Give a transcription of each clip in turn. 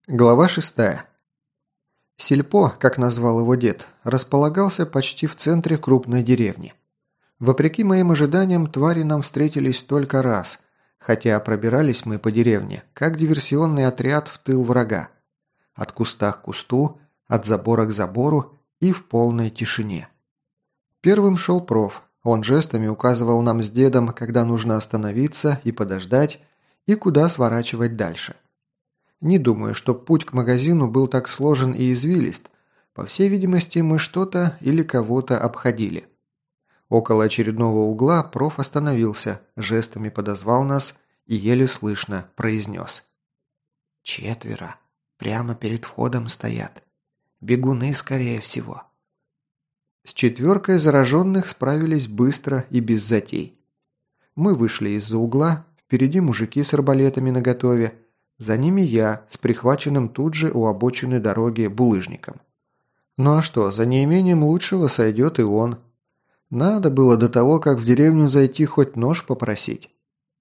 Глава 6. Сельпо, как назвал его дед, располагался почти в центре крупной деревни. Вопреки моим ожиданиям, твари нам встретились только раз, хотя пробирались мы по деревне, как диверсионный отряд в тыл врага. От куста к кусту, от забора к забору и в полной тишине. Первым шел проф. Он жестами указывал нам с дедом, когда нужно остановиться и подождать, и куда сворачивать дальше. Не думаю, что путь к магазину был так сложен и извилист. По всей видимости, мы что-то или кого-то обходили. Около очередного угла проф остановился, жестами подозвал нас и еле слышно произнес. «4. Прямо перед входом стоят. Бегуны, скорее всего». С 4 зараженных справились быстро и без затей. Мы вышли из-за угла, впереди мужики с арбалетами наготове, за ними я, с прихваченным тут же у обочины дороги булыжником. Ну а что, за неимением лучшего сойдет и он. Надо было до того, как в деревню зайти, хоть нож попросить.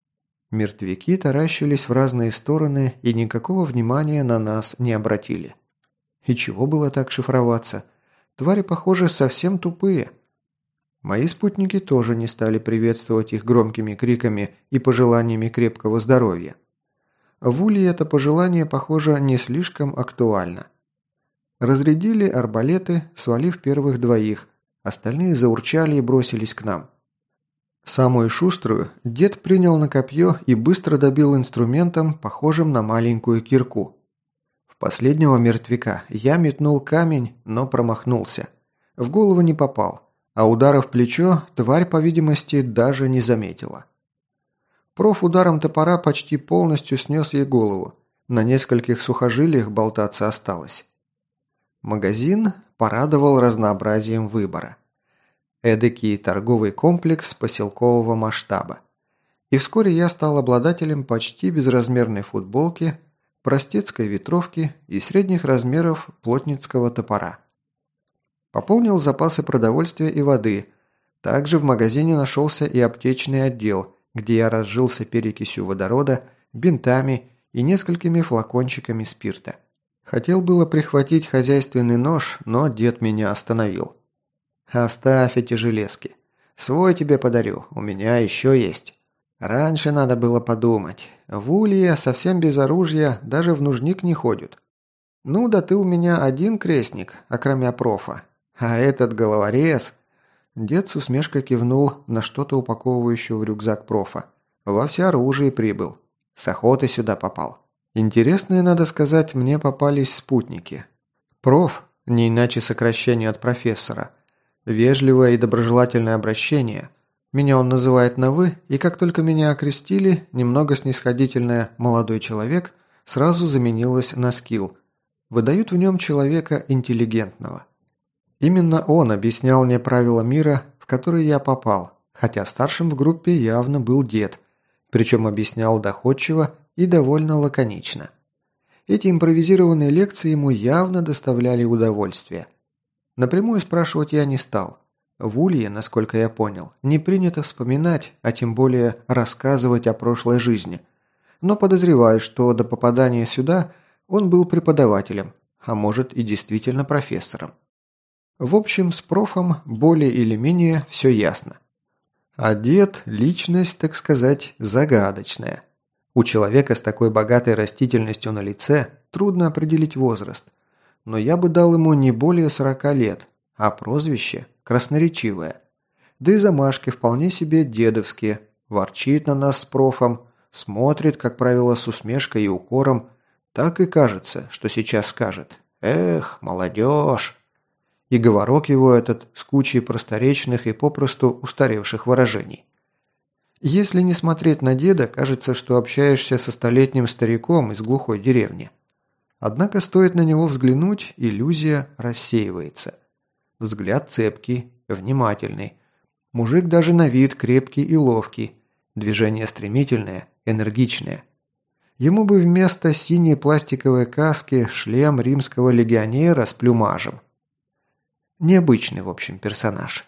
Мертвяки таращились в разные стороны и никакого внимания на нас не обратили. И чего было так шифроваться? Твари, похоже, совсем тупые. Мои спутники тоже не стали приветствовать их громкими криками и пожеланиями крепкого здоровья. В Улье это пожелание, похоже, не слишком актуально. Разрядили арбалеты, свалив первых 2, остальные заурчали и бросились к нам. Самую шуструю дед принял на копье и быстро добил инструментом, похожим на маленькую кирку. В последнего мертвяка я метнул камень, но промахнулся. В голову не попал, а удара в плечо тварь, по видимости, даже не заметила. Проф ударом топора почти полностью снес ей голову. На нескольких сухожилиях болтаться осталось. Магазин порадовал разнообразием выбора. Эдакий торговый комплекс поселкового масштаба. И вскоре я стал обладателем почти безразмерной футболки, простецкой ветровки и средних размеров плотницкого топора. Пополнил запасы продовольствия и воды. Также в магазине нашелся и аптечный отдел, где я разжился перекисью водорода, бинтами и несколькими флакончиками спирта. Хотел было прихватить хозяйственный нож, но дед меня остановил. «Оставь эти железки. Свой тебе подарю, у меня еще есть. Раньше надо было подумать. В Улье совсем без оружия даже в нужник не ходят. Ну да ты у меня один крестник, окромя профа. А этот головорез...» Дед с усмешкой кивнул на что-то упаковывающее в рюкзак профа. «Во всеоружии прибыл. С охоты сюда попал». Интересные, надо сказать, мне попались спутники. Проф, не иначе сокращение от профессора. Вежливое и доброжелательное обращение. Меня он называет на «вы», и как только меня окрестили, немного снисходительное «молодой человек» сразу заменилось на «скилл». Выдают в нем человека интеллигентного. Именно он объяснял мне правила мира, в который я попал, хотя старшим в группе явно был дед, причем объяснял доходчиво и довольно лаконично. Эти импровизированные лекции ему явно доставляли удовольствие. Напрямую спрашивать я не стал. В Улье, насколько я понял, не принято вспоминать, а тем более рассказывать о прошлой жизни. Но подозреваю, что до попадания сюда он был преподавателем, а может и действительно профессором. В общем, с профом более или менее все ясно. А дед – личность, так сказать, загадочная. У человека с такой богатой растительностью на лице трудно определить возраст. Но я бы дал ему не более 40 лет, а прозвище красноречивое. Да и замашки вполне себе дедовские. Ворчит на нас с профом, смотрит, как правило, с усмешкой и укором. Так и кажется, что сейчас скажет: «Эх, молодежь!» И говорок его этот с кучей просторечных и попросту устаревших выражений. Если не смотреть на деда, кажется, что общаешься со столетним стариком из глухой деревни. Однако стоит на него взглянуть, иллюзия рассеивается. Взгляд цепкий, внимательный. Мужик даже на вид крепкий и ловкий. Движения стремительные, энергичные. Ему бы вместо синей пластиковой каски шлем римского легионера с плюмажем. Необычный, в общем, персонаж.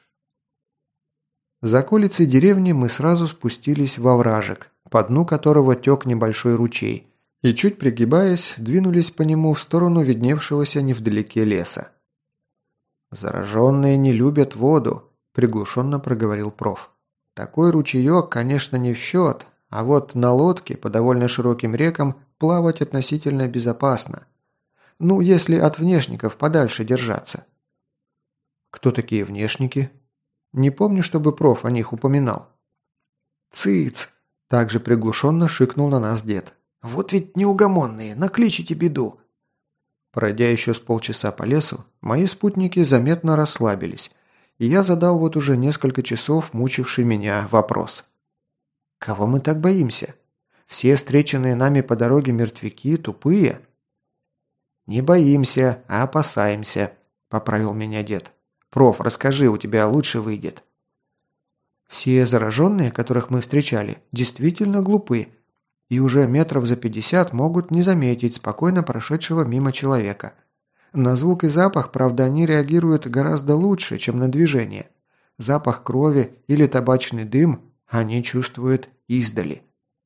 За околицей деревни мы сразу спустились во вражек, по дну которого тек небольшой ручей, и, чуть пригибаясь, двинулись по нему в сторону видневшегося невдалеке леса. «Зараженные не любят воду», – приглушенно проговорил проф. «Такой ручеек, конечно, не в счет, а вот на лодке по довольно широким рекам плавать относительно безопасно. Ну, если от внешников подальше держаться». «Кто такие внешники?» «Не помню, чтобы проф о них упоминал». «Цыц!» – также приглушенно шикнул на нас дед. «Вот ведь неугомонные, накличите беду!» Пройдя еще с полчаса по лесу, мои спутники заметно расслабились, и я задал вот уже несколько часов мучивший меня вопрос. «Кого мы так боимся? Все встреченные нами по дороге мертвяки тупые?» «Не боимся, а опасаемся», – поправил меня дед. «Проф, расскажи, у тебя лучше выйдет». «Все зараженные, которых мы встречали, действительно глупы, и уже метров за 50 могут не заметить спокойно прошедшего мимо человека. На звук и запах, правда, они реагируют гораздо лучше, чем на движение. Запах крови или табачный дым они чувствуют издали».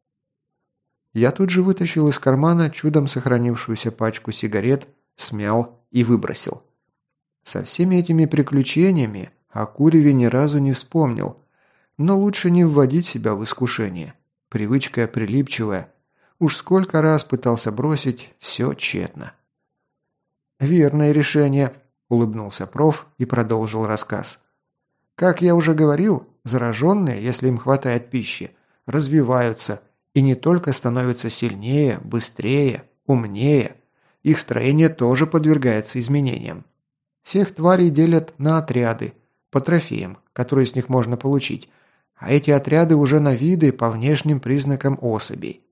Я тут же вытащил из кармана чудом сохранившуюся пачку сигарет, смял и выбросил. Со всеми этими приключениями о куреве ни разу не вспомнил, но лучше не вводить себя в искушение. Привычка прилипчивая. Уж сколько раз пытался бросить, все тщетно. «Верное решение», – улыбнулся проф и продолжил рассказ. «Как я уже говорил, зараженные, если им хватает пищи, развиваются и не только становятся сильнее, быстрее, умнее, их строение тоже подвергается изменениям. Всех тварей делят на отряды, по трофеям, которые с них можно получить, а эти отряды уже на виды по внешним признакам особей».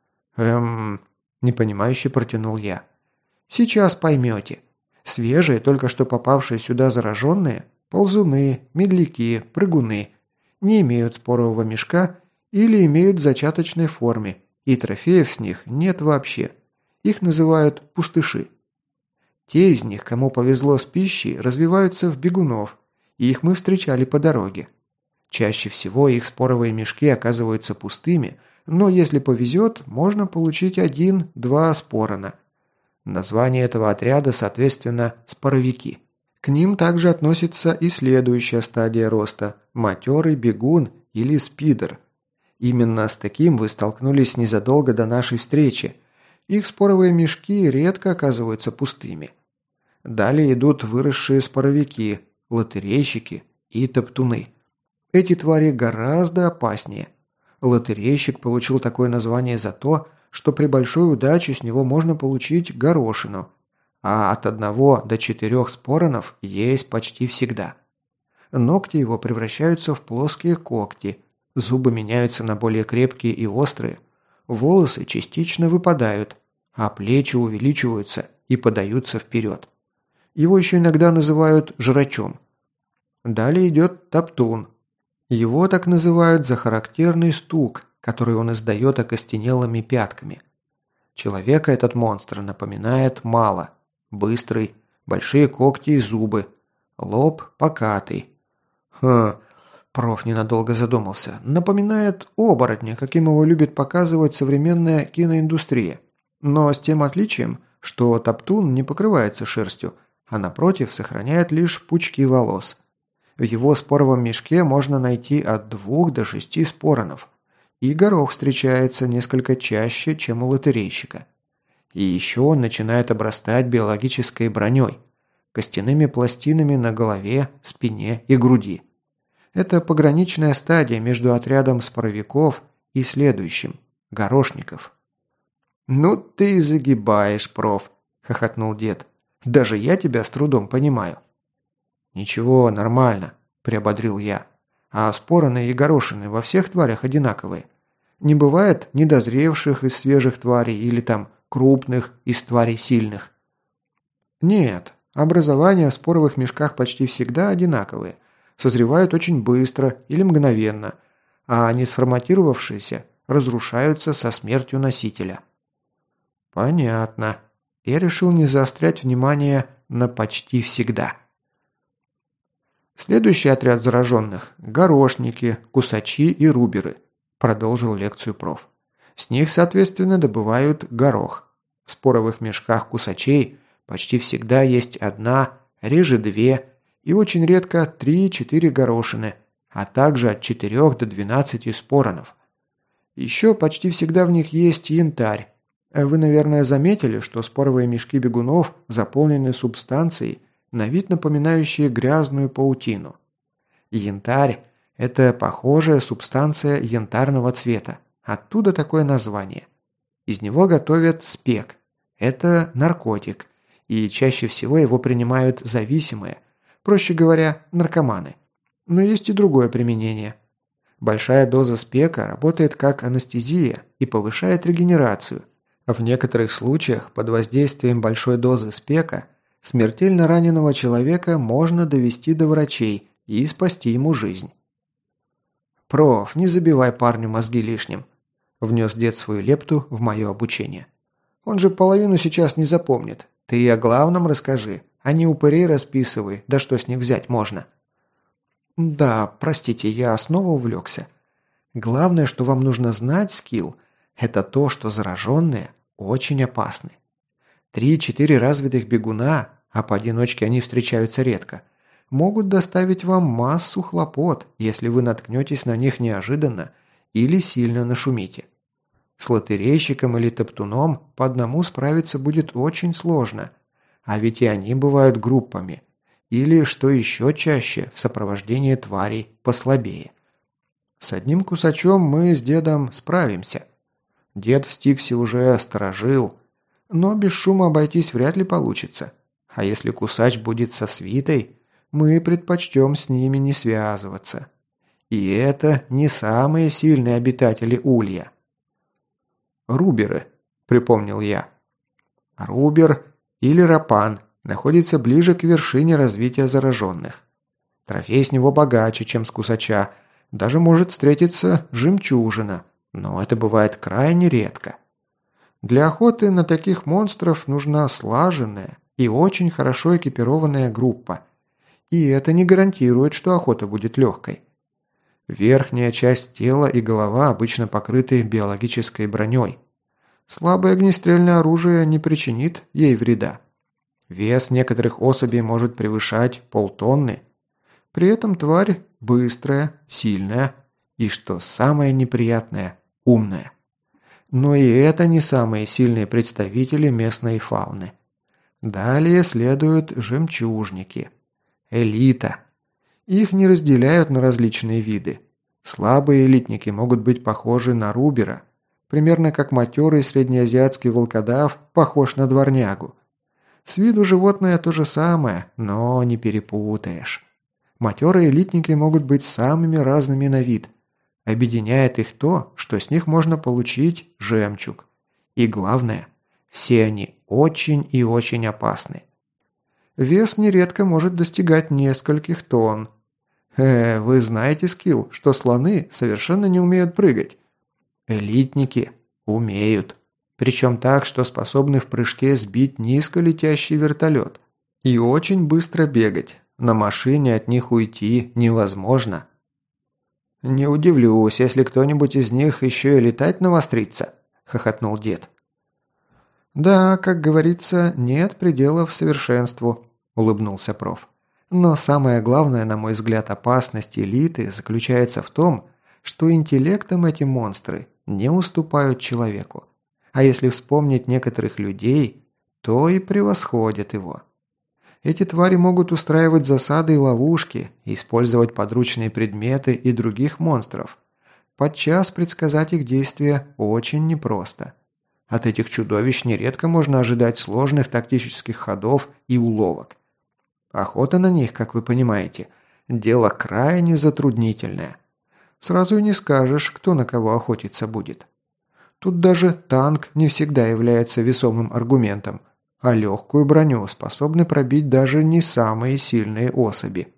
Непонимающе протянул я. «Сейчас поймете. Свежие, только что попавшие сюда зараженные, ползуны, медляки, прыгуны, не имеют спорового мешка или имеют в зачаточной форме, и трофеев с них нет вообще. Их называют пустыши. Те из них, кому повезло с пищей, развиваются в бегунов, и их мы встречали по дороге. Чаще всего их споровые мешки оказываются пустыми, но если повезет, можно получить 1-2 спорона. Название этого отряда, соответственно, споровики. К ним также относится и следующая стадия роста – матерый бегун или спидер. Именно с таким вы столкнулись незадолго до нашей встречи. Их споровые мешки редко оказываются пустыми. Далее идут выросшие споровики, лотерейщики и топтуны. Эти твари гораздо опаснее. Лотерейщик получил такое название за то, что при большой удаче с него можно получить горошину, а от 1 до 4 споронов есть почти всегда. Ногти его превращаются в плоские когти, зубы меняются на более крепкие и острые, волосы частично выпадают, а плечи увеличиваются и подаются вперед. Его еще иногда называют жрачом. Далее идет топтун. Его так называют за характерный стук, который он издает окостенелыми пятками. Человека этот монстр напоминает мало. Быстрый, большие когти и зубы, лоб покатый. Проф ненадолго задумался. Напоминает оборотня, каким его любит показывать современная киноиндустрия. Но с тем отличием, что топтун не покрывается шерстью, а напротив сохраняет лишь пучки волос. В его споровом мешке можно найти от 2 до 6 споронов. И горох встречается несколько чаще, чем у лотерейщика. И еще он начинает обрастать биологической броней, костяными пластинами на голове, спине и груди. Это пограничная стадия между отрядом споровиков и следующим – горошников. «Ну ты и загибаешь, проф», – хохотнул дед. «Даже я тебя с трудом понимаю». «Ничего, нормально», – приободрил я. «А спороны и горошины во всех тварях одинаковые. Не бывает недозревших из свежих тварей или там крупных из тварей сильных». «Нет, образования в споровых мешках почти всегда одинаковые. Созревают очень быстро или мгновенно, а не сформатировавшиеся разрушаются со смертью носителя». «Понятно». Я решил не заострять внимание на «почти всегда». «Следующий отряд зараженных – горошники, кусачи и руберы», – продолжил лекцию проф. С них, соответственно, добывают горох. В споровых мешках кусачей почти всегда есть одна, реже две и очень редко 3-4 горошины, а также от 4 до 12 споронов. Еще почти всегда в них есть янтарь. Вы, наверное, заметили, что споровые мешки бегунов заполнены субстанцией, на вид напоминающей грязную паутину. Янтарь – это похожая субстанция янтарного цвета, оттуда такое название. Из него готовят спек. Это наркотик, и чаще всего его принимают зависимые, проще говоря, наркоманы. Но есть и другое применение. Большая доза спека работает как анестезия и повышает регенерацию. В некоторых случаях под воздействием большой дозы спека смертельно раненого человека можно довести до врачей и спасти ему жизнь. «Проф, не забивай парню мозги лишним», – внес дед свою лепту в мое обучение. «Он же половину сейчас не запомнит. Ты и о главном расскажи, а не упырей расписывай, да что с них взять можно». «Да, простите, я снова увлекся. Главное, что вам нужно знать, Скилл, это то, что зараженные очень опасны. 3-4 развитых бегуна, а поодиночке они встречаются редко, могут доставить вам массу хлопот, если вы наткнетесь на них неожиданно или сильно нашумите. С лотерейщиком или топтуном по одному справиться будет очень сложно, а ведь и они бывают группами, или, что еще чаще, в сопровождении тварей послабее. С одним кусачом мы с дедом справимся. Дед в Стиксе уже сторожил, но без шума обойтись вряд ли получится. А если кусач будет со свитой, мы предпочтем с ними не связываться. И это не самые сильные обитатели Улья. «Руберы», — припомнил я. Рубер или рапан находится ближе к вершине развития зараженных. Трофей с него богаче, чем с кусача, даже может встретиться жемчужина, но это бывает крайне редко. Для охоты на таких монстров нужна слаженная и очень хорошо экипированная группа. И это не гарантирует, что охота будет легкой. Верхняя часть тела и голова обычно покрыты биологической броней. Слабое огнестрельное оружие не причинит ей вреда. Вес некоторых особей может превышать полтонны. При этом тварь быстрая, сильная и, что самое неприятное, умная. Но и это не самые сильные представители местной фауны. Далее следуют жемчужники. Элита. Их не разделяют на различные виды. Слабые элитники могут быть похожи на рубера, примерно как матерый среднеазиатский волкодав похож на дворнягу. С виду животное то же самое, но не перепутаешь. Матерые элитники могут быть самыми разными на вид. Объединяет их то, что с них можно получить жемчуг. И главное, все они очень и очень опасны. Вес нередко может достигать нескольких тонн. Вы знаете, Скилл, что слоны совершенно не умеют прыгать. Элитники умеют. Причем так, что способны в прыжке сбить низко летящий вертолет. И очень быстро бегать. На машине от них уйти невозможно. «Не удивлюсь, если кто-нибудь из них еще и летать навострится», – хохотнул дед. «Да, как говорится, нет пределов совершенству», – улыбнулся проф. «Но самое главное, на мой взгляд, опасность элиты заключается в том, что интеллектом эти монстры не уступают человеку. А если вспомнить некоторых людей, то и превосходят его. Эти твари могут устраивать засады и ловушки, использовать подручные предметы и других монстров. Подчас предсказать их действия очень непросто. От этих чудовищ нередко можно ожидать сложных тактических ходов и уловок. Охота на них, как вы понимаете, дело крайне затруднительное. Сразу и не скажешь, кто на кого охотиться будет. Тут даже танк не всегда является весомым аргументом, а легкую броню способны пробить даже не самые сильные особи.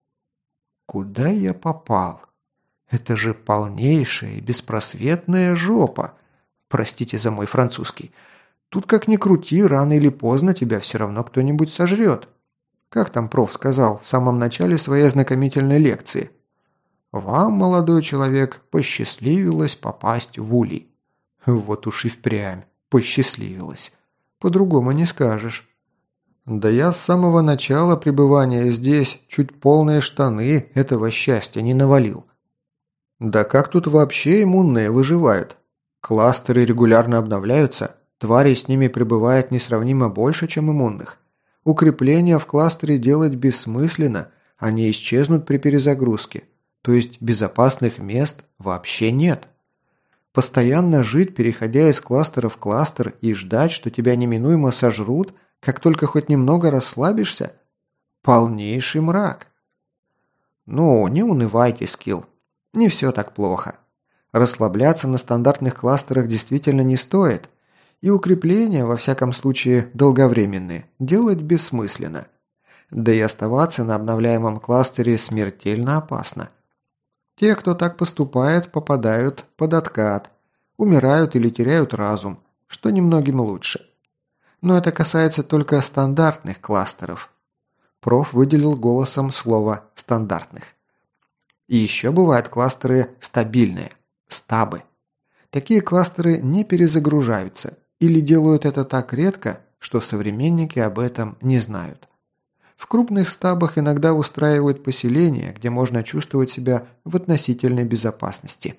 Куда я попал? Это же полнейшая и беспросветная жопа. Простите за мой французский. Тут как ни крути, рано или поздно тебя все равно кто-нибудь сожрет. Как там проф сказал в самом начале своей ознакомительной лекции? Вам, молодой человек, посчастливилось попасть в улей. Вот уж и впрямь посчастливилось. По-другому не скажешь. Да я с самого начала пребывания здесь чуть полные штаны этого счастья не навалил. Да как тут вообще иммунные выживают? Кластеры регулярно обновляются, тварей с ними прибывает несравнимо больше, чем иммунных. Укрепления в кластере делать бессмысленно, они исчезнут при перезагрузке. То есть безопасных мест вообще нет. Постоянно жить, переходя из кластера в кластер и ждать, что тебя неминуемо сожрут, как только хоть немного расслабишься? Полнейший мрак. Ну, не унывайте, Скилл. Не все так плохо. Расслабляться на стандартных кластерах действительно не стоит, и укрепления, во всяком случае долговременные, делать бессмысленно. Да и оставаться на обновляемом кластере смертельно опасно. Те, кто так поступает, попадают под откат, умирают или теряют разум, что немногим лучше. Но это касается только стандартных кластеров. Проф выделил голосом слово «стандартных». И еще бывают кластеры стабильные, стабы. Такие кластеры не перезагружаются или делают это так редко, что современники об этом не знают. В крупных стабах иногда устраивают поселения, где можно чувствовать себя в относительной безопасности.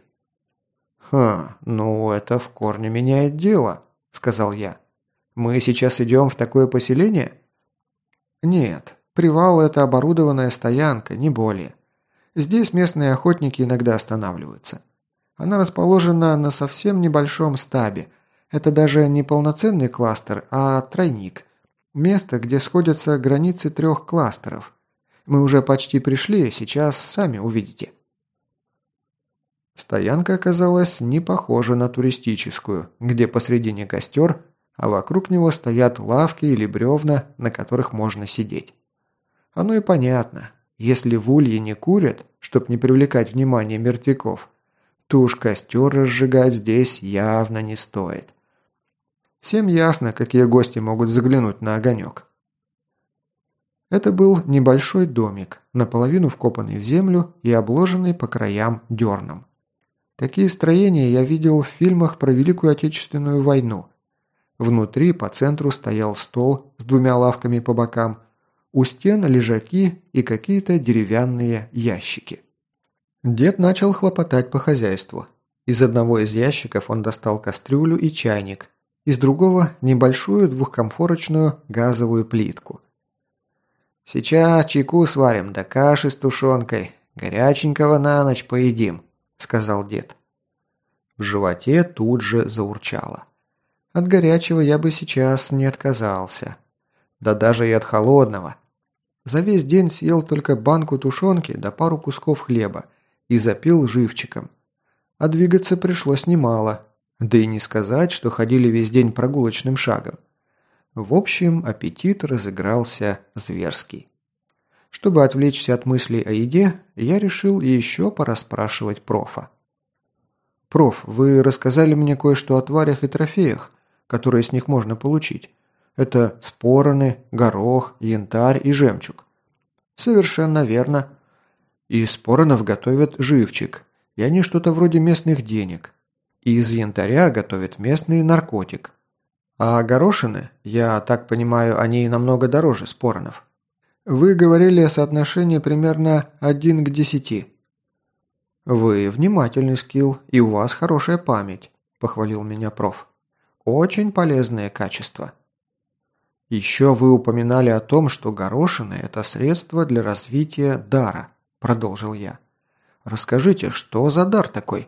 Ну это в корне меняет дело», – сказал я. «Мы сейчас идем в такое поселение?» «Нет, привал – это оборудованная стоянка, не более. Здесь местные охотники иногда останавливаются. Она расположена на совсем небольшом стабе. Это даже не полноценный кластер, а тройник. Место, где сходятся границы 3 кластеров. Мы уже почти пришли, сейчас сами увидите». Стоянка оказалась не похожа на туристическую, где посредине костер, а вокруг него стоят лавки или бревна, на которых можно сидеть. Оно и понятно. Если в улье не курят, чтоб не привлекать внимание мертвяков, то уж костер разжигать здесь явно не стоит. Всем ясно, какие гости могут заглянуть на огонек. Это был небольшой домик, наполовину вкопанный в землю и обложенный по краям дерном. Такие строения я видел в фильмах про Великую Отечественную войну. Внутри по центру стоял стол с 2 лавками по бокам, у стен лежаки и какие-то деревянные ящики. Дед начал хлопотать по хозяйству. Из одного из ящиков он достал кастрюлю и чайник, из другого – небольшую 2-комфорочную газовую плитку. «Сейчас чайку сварим, да каши с тушенкой. Горяченького на ночь поедим», – сказал дед. В животе тут же заурчало. От горячего я бы сейчас не отказался. Да даже и от холодного. За весь день съел только банку тушенки да пару кусков хлеба и запил живчиком. А двигаться пришлось немало. Да и не сказать, что ходили весь день прогулочным шагом. В общем, аппетит разыгрался зверский. Чтобы отвлечься от мыслей о еде, я решил еще порасспрашивать профа. «Проф, вы рассказали мне кое-что о тварях и трофеях, которые с них можно получить. Это спороны, горох, янтарь и жемчуг». «Совершенно верно. Из споронов готовят живчик, и они что-то вроде местных денег. Из янтаря готовят местный наркотик. А горошины, я так понимаю, они намного дороже споронов. Вы говорили о соотношении примерно 1 к 10. «Вы внимательный, Скилл, и у вас хорошая память», – похвалил меня проф. «Очень полезное качество». «Еще вы упоминали о том, что горошины – это средство для развития дара», – продолжил я. «Расскажите, что за дар такой?»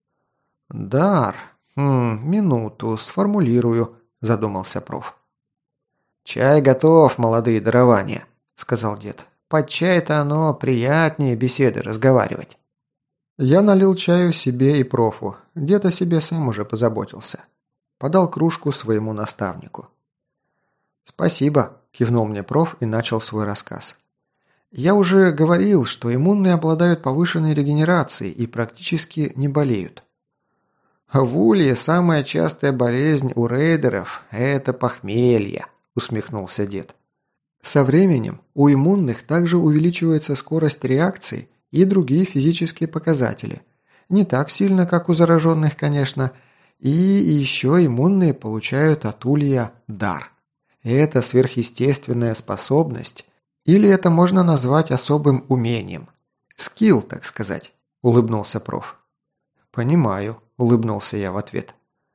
«Дар? Минуту, сформулирую», – задумался проф. «Чай готов, молодые дарования», – сказал дед. «Под чай-то оно приятнее беседы разговаривать». Я налил чаю себе и профу. Дед о себе сам уже позаботился. Подал кружку своему наставнику. «Спасибо», – кивнул мне проф и начал свой рассказ. «Я уже говорил, что иммунные обладают повышенной регенерацией и практически не болеют. В улье самая частая болезнь у рейдеров – это похмелье», – усмехнулся дед. «Со временем у иммунных также увеличивается скорость реакции и другие физические показатели. Не так сильно, как у зараженных, конечно, И еще иммунные получают от улья дар. Это сверхъестественная способность, или это можно назвать особым умением. Скилл, так сказать, улыбнулся проф. Понимаю, улыбнулся я в ответ.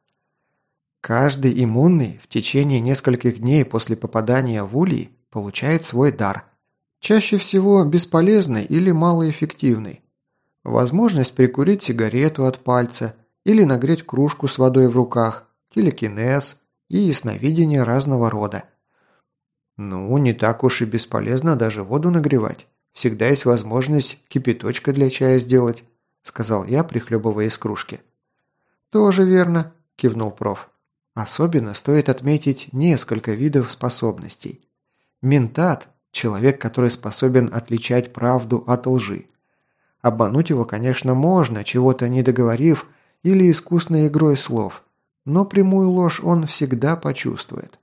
Каждый иммунный в течение нескольких дней после попадания в улей получает свой дар. Чаще всего бесполезный или малоэффективный. Возможность прикурить сигарету от пальца или нагреть кружку с водой в руках, телекинез и ясновидение разного рода. Ну, не так уж и бесполезно даже воду нагревать. Всегда есть возможность кипяточка для чая сделать, сказал я, прихлебывая из кружки. Тоже верно, кивнул проф. Особенно стоит отметить несколько видов способностей. Ментат – человек, который способен отличать правду от лжи. Обмануть его, конечно, можно, чего-то не договорив или искусной игрой слов, но прямую ложь он всегда почувствует.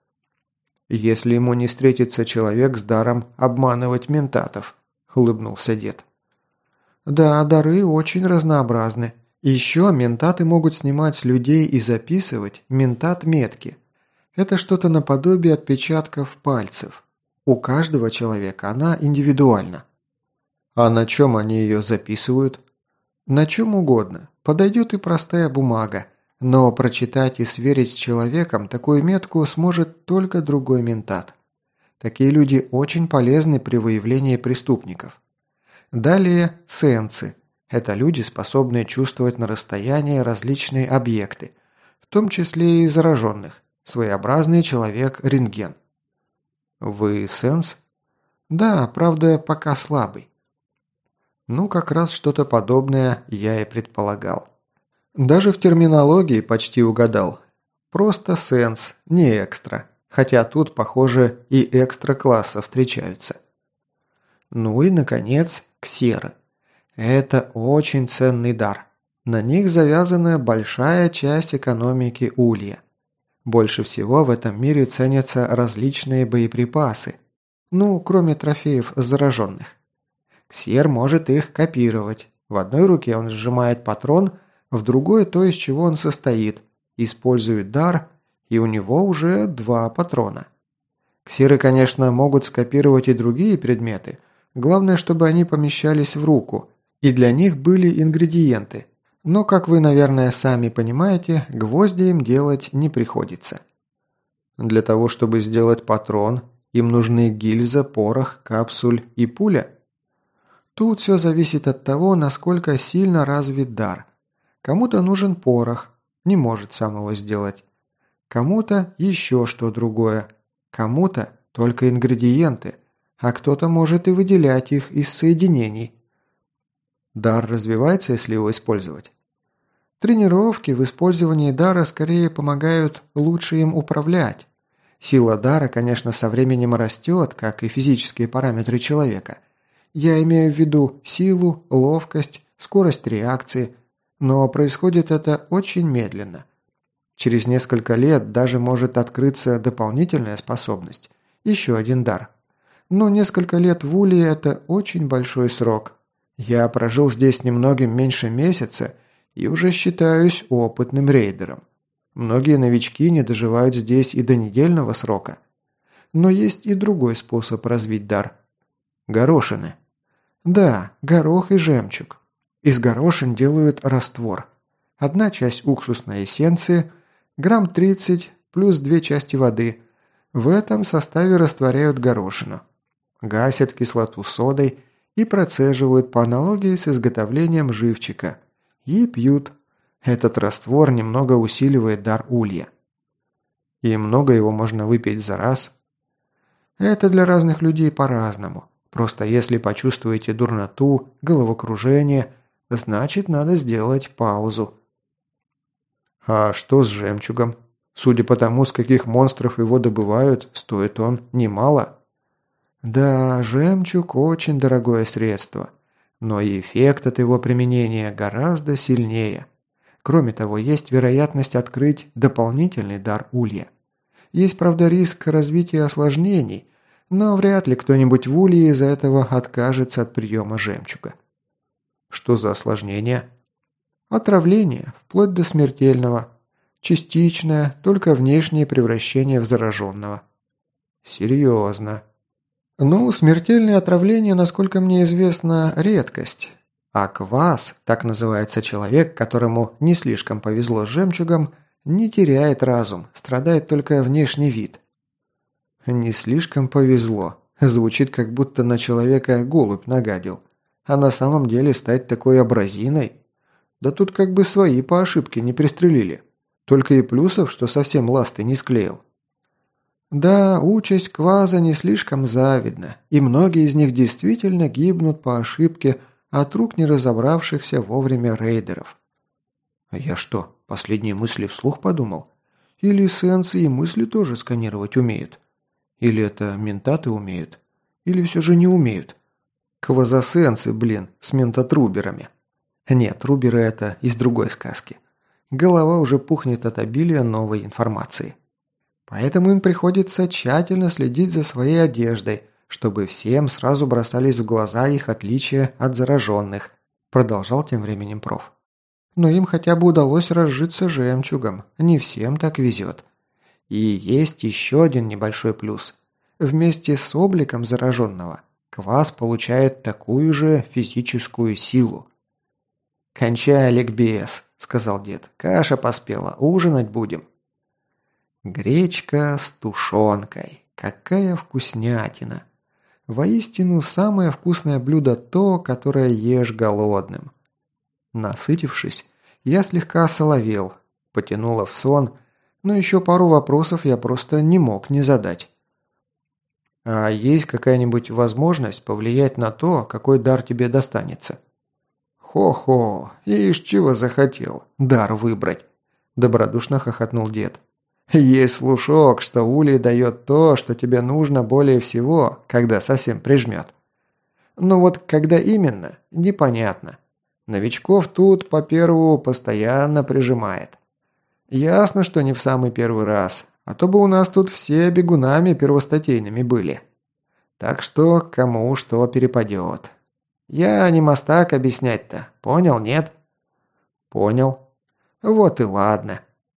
«Если ему не встретится человек с даром обманывать ментатов», – улыбнулся дед. «Да, дары очень разнообразны. Еще ментаты могут снимать с людей и записывать ментат-метки. Это что-то наподобие отпечатков пальцев. У каждого человека она индивидуальна». «А на чем они ее записывают?» «На чем угодно. Подойдет и простая бумага. Но прочитать и сверить с человеком такую метку сможет только другой ментат. Такие люди очень полезны при выявлении преступников. Далее сенсы. Это люди, способные чувствовать на расстоянии различные объекты, в том числе и зараженных. Своеобразный человек-рентген. Вы сенс? Да, правда, пока слабый. Ну, как раз что-то подобное я и предполагал. Даже в терминологии почти угадал. Просто сенс, не экстра. Хотя тут, похоже, и экстра-класса встречаются. Ну и, наконец, ксеры. Это очень ценный дар. На них завязана большая часть экономики улья. Больше всего в этом мире ценятся различные боеприпасы. Ну, кроме трофеев зараженных. Ксер может их копировать. В одной руке он сжимает патрон, в другой то, из чего он состоит. Использует дар, и у него уже 2 патрона. Ксеры, конечно, могут скопировать и другие предметы. Главное, чтобы они помещались в руку, и для них были ингредиенты. Но, как вы, наверное, сами понимаете, гвозди им делать не приходится. Для того, чтобы сделать патрон, им нужны гильза, порох, капсуль и пуля. Тут все зависит от того, насколько сильно развит дар. Кому-то нужен порох, не может сам его сделать. Кому-то еще что другое. Кому-то только ингредиенты, а кто-то может и выделять их из соединений. Дар развивается, если его использовать. Тренировки в использовании дара скорее помогают лучше им управлять. Сила дара, конечно, со временем растет, как и физические параметры человека. Я имею в виду силу, ловкость, скорость реакции, но происходит это очень медленно. Через несколько лет даже может открыться дополнительная способность, еще один дар. Но несколько лет в улье – это очень большой срок. Я прожил здесь немногим меньше месяца и уже считаюсь опытным рейдером. Многие новички не доживают здесь и до недельного срока. Но есть и другой способ развить дар. Горошины. Да, горох и жемчуг. Из горошин делают раствор. Одна часть уксусной эссенции, грамм 30 плюс 2 части воды. В этом составе растворяют горошину. Гасят кислоту содой и процеживают по аналогии с изготовлением живчика. И пьют. Этот раствор немного усиливает дар улья. И много его можно выпить за раз. Это для разных людей по-разному. Просто если почувствуете дурноту, головокружение, значит надо сделать паузу. А что с жемчугом? Судя по тому, с каких монстров его добывают, стоит он немало. Да, жемчуг очень дорогое средство, но и эффект от его применения гораздо сильнее. Кроме того, есть вероятность открыть дополнительный дар улья. Есть, правда, риск развития осложнений, но вряд ли кто-нибудь в улье из-за этого откажется от приема жемчуга. Что за осложнения? Отравление, вплоть до смертельного. Частичное, только внешнее превращение в зараженного. Серьезно. Ну, смертельное отравление, насколько мне известно, редкость. А квас, так называется человек, которому не слишком повезло с жемчугом, не теряет разум, страдает только внешний вид. Не слишком повезло. Звучит, как будто на человека голубь нагадил. А на самом деле стать такой абразиной? Да тут как бы свои по ошибке не пристрелили. Только и плюсов, что совсем ласты не склеил. Да, участь кваза не слишком завидна, и многие из них действительно гибнут по ошибке от рук не разобравшихся вовремя рейдеров. А я что, последние мысли вслух подумал? Или сенсы и мысли тоже сканировать умеют? Или это ментаты умеют? Или все же не умеют? Квазосенсы, блин, с ментотруберами. Нет, труберы это из другой сказки. Голова уже пухнет от обилия новой информации. Поэтому им приходится тщательно следить за своей одеждой, чтобы всем сразу бросались в глаза их отличия от зараженных, продолжал тем временем проф. Но им хотя бы удалось разжиться жемчугом, не всем так везет. И есть еще один небольшой плюс. Вместе с обликом зараженного квас получает такую же физическую силу. «Кончай, ликбез», — сказал дед. «Каша поспела, ужинать будем». Гречка с тушенкой. Какая вкуснятина. Воистину, самое вкусное блюдо то, которое ешь голодным. Насытившись, я слегка осоловел, потянуло в сон, но еще пару вопросов я просто не мог не задать. А есть какая-нибудь возможность повлиять на то, какой дар тебе достанется? Хо-хо, ишь чего захотел, дар выбрать, добродушно хохотнул дед. Есть слушок, что Улей дает то, что тебе нужно более всего, когда совсем прижмет. Но вот когда именно, непонятно. Новичков тут по первому постоянно прижимает. Ясно, что не в самый первый раз, а то бы у нас тут все бегунами первостатейными были. Так что кому что перепадет. Я не мастак объяснять-то, понял, нет? Понял. Вот и ладно.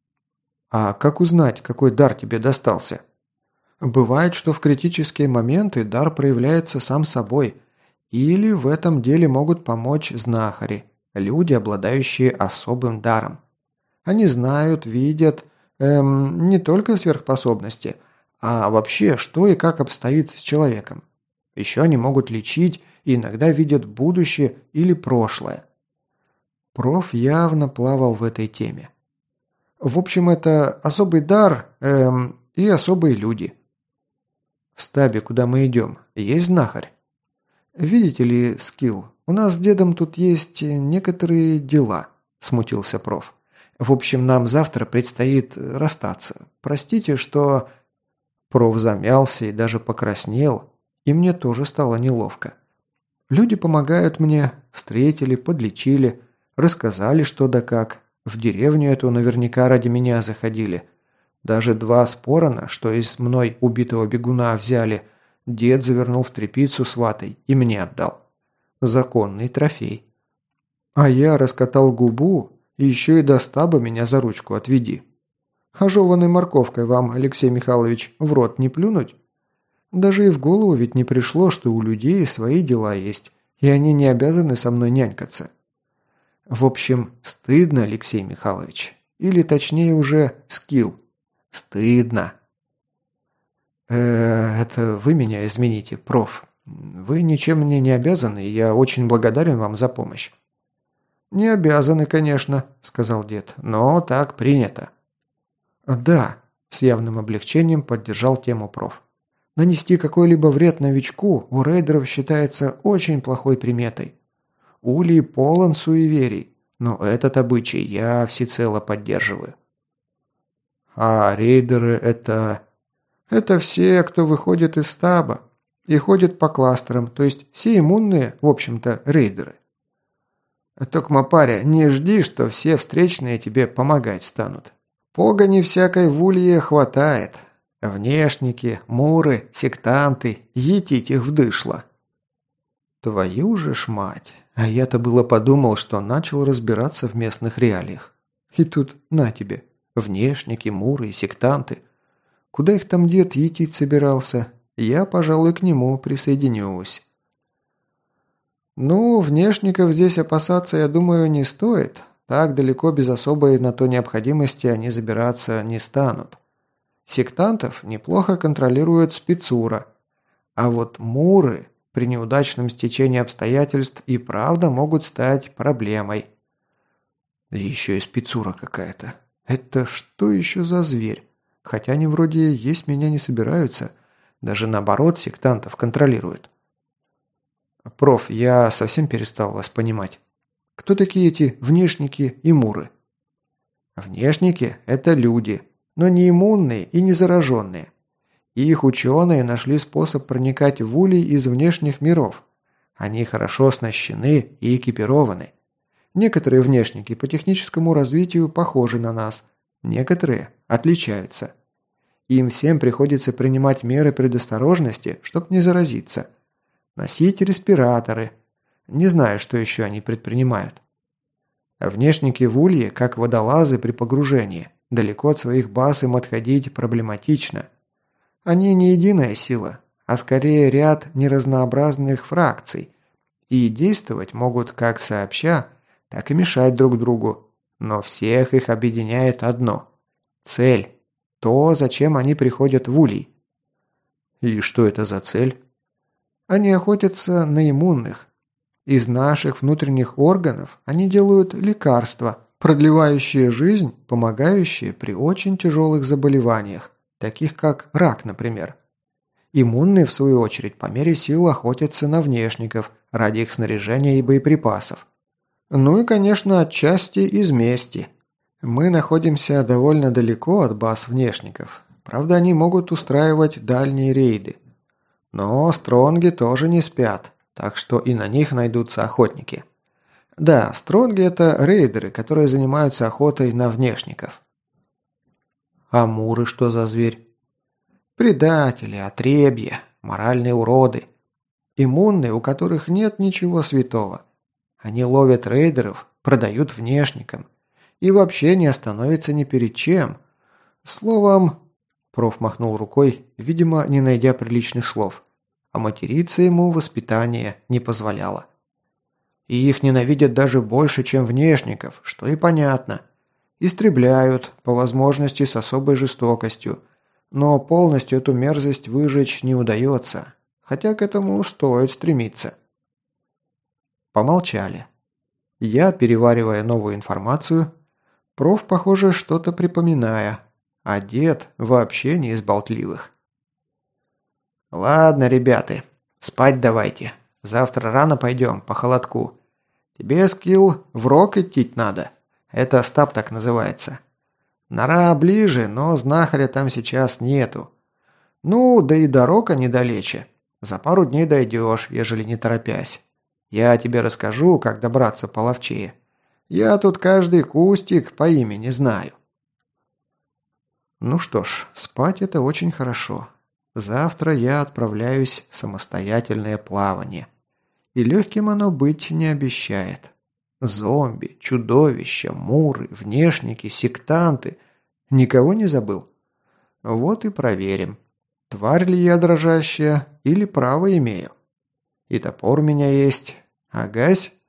А как узнать, какой дар тебе достался? Бывает, что в критические моменты дар проявляется сам собой, или в этом деле могут помочь знахари, люди, обладающие особым даром. Они знают, видят, не только сверхспособности, а вообще, что и как обстоит с человеком. Еще они могут лечить и иногда видят будущее или прошлое. Проф явно плавал в этой теме. В общем, это особый дар, и особые люди. В стабе, куда мы идем, есть знахарь? Видите ли, Скилл, у нас с дедом тут есть некоторые дела, смутился проф. В общем, нам завтра предстоит расстаться. Простите, что... Проф замялся и даже покраснел, и мне тоже стало неловко. Люди помогают мне, встретили, подлечили, рассказали что да как. В деревню эту наверняка ради меня заходили. Даже 2 спорона, что из мной убитого бегуна взяли, дед завернул в тряпицу с ватой и мне отдал. Законный трофей. А я раскатал губу, и еще и до стаба меня за ручку отведи. Ожеванной морковкой вам, Алексей Михайлович, в рот не плюнуть? Даже и в голову ведь не пришло, что у людей свои дела есть, и они не обязаны со мной нянькаться. В общем, стыдно, Алексей Михайлович. Или точнее уже Скилл. Стыдно. Это вы меня извините, проф. Вы ничем мне не обязаны, и я очень благодарен вам за помощь. Не обязаны, конечно, сказал дед, но так принято. Да, с явным облегчением поддержал тему проф. Нанести какой-либо вред новичку у рейдеров считается очень плохой приметой. Улей полон суеверий, но этот обычай я всецело поддерживаю. А рейдеры это... Это все, кто выходит из стаба и ходит по кластерам, то есть все иммунные, в общем-то, рейдеры. Токма паря, не жди, что все встречные тебе помогать станут. Погони всякой в улье хватает. Внешники, муры, сектанты, етить их вдышло. Твою же ж мать. А я-то было подумал, что начал разбираться в местных реалиях. И тут на тебе. Внешники, муры и сектанты. Куда их там дед етить собирался? Я, пожалуй, к нему присоединюсь. Ну, внешников здесь опасаться, я думаю, не стоит. Так далеко без особой на то необходимости они забираться не станут. Сектантов неплохо контролирует спецура. А вот муры при неудачном стечении обстоятельств и правда могут стать проблемой. Да еще и спецура какая-то. Это что еще за зверь? Хотя они вроде есть меня не собираются. Даже наоборот сектантов контролируют. Проф, я совсем перестал вас понимать. Кто такие эти внешники и муры? Внешники – это люди, но не иммунные и не зараженные. Их ученые нашли способ проникать в улей из внешних миров. Они хорошо оснащены и экипированы. Некоторые внешники по техническому развитию похожи на нас, некоторые отличаются. Им всем приходится принимать меры предосторожности, чтобы не заразиться. Носить респираторы. Не знаю, что еще они предпринимают. А внешники в улье, как водолазы при погружении, далеко от своих баз им отходить проблематично. Они не единая сила, а скорее ряд неразнообразных фракций, и действовать могут как сообща, так и мешать друг другу, но всех их объединяет одно – цель, то, зачем они приходят в улей. И что это за цель? Они охотятся на иммунных. Из наших внутренних органов они делают лекарства, продлевающие жизнь, помогающие при очень тяжелых заболеваниях, таких как рак, например. Иммунные, в свою очередь, по мере сил охотятся на внешников ради их снаряжения и боеприпасов. Ну и, конечно, отчасти из мести. Мы находимся довольно далеко от баз внешников. Правда, они могут устраивать дальние рейды. Но стронги тоже не спят, так что и на них найдутся охотники. Да, стронги – это рейдеры, которые занимаются охотой на внешников. А муры что за зверь? Предатели, отребья, моральные уроды. Иммунные, у которых нет ничего святого. Они ловят рейдеров, продают внешникам. И вообще не остановятся ни перед чем. Словом... Проф махнул рукой, видимо, не найдя приличных слов. А материться ему воспитание не позволяло. И их ненавидят даже больше, чем внешников, что и понятно. Истребляют, по возможности с особой жестокостью. Но полностью эту мерзость выжечь не удается. Хотя к этому стоит стремиться. Помолчали. Я, переваривая новую информацию, проф, похоже, что-то припоминая, а дед вообще не из болтливых. «Ладно, ребята, спать давайте. Завтра рано пойдем, по холодку. Тебе, Скилл, в рок идти надо. Это стаб так называется. Нора ближе, но знахаря там сейчас нету. Ну, да и до рока недалече. За пару дней дойдешь, ежели не торопясь. Я тебе расскажу, как добраться половчее. Я тут каждый кустик по имени знаю». Ну что ж, спать это очень хорошо. Завтра я отправляюсь в самостоятельное плавание. И легким оно быть не обещает. Зомби, чудовища, муры, внешники, сектанты. Никого не забыл? Вот и проверим, тварь ли я дрожащая или право имею. И топор у меня есть. Агась?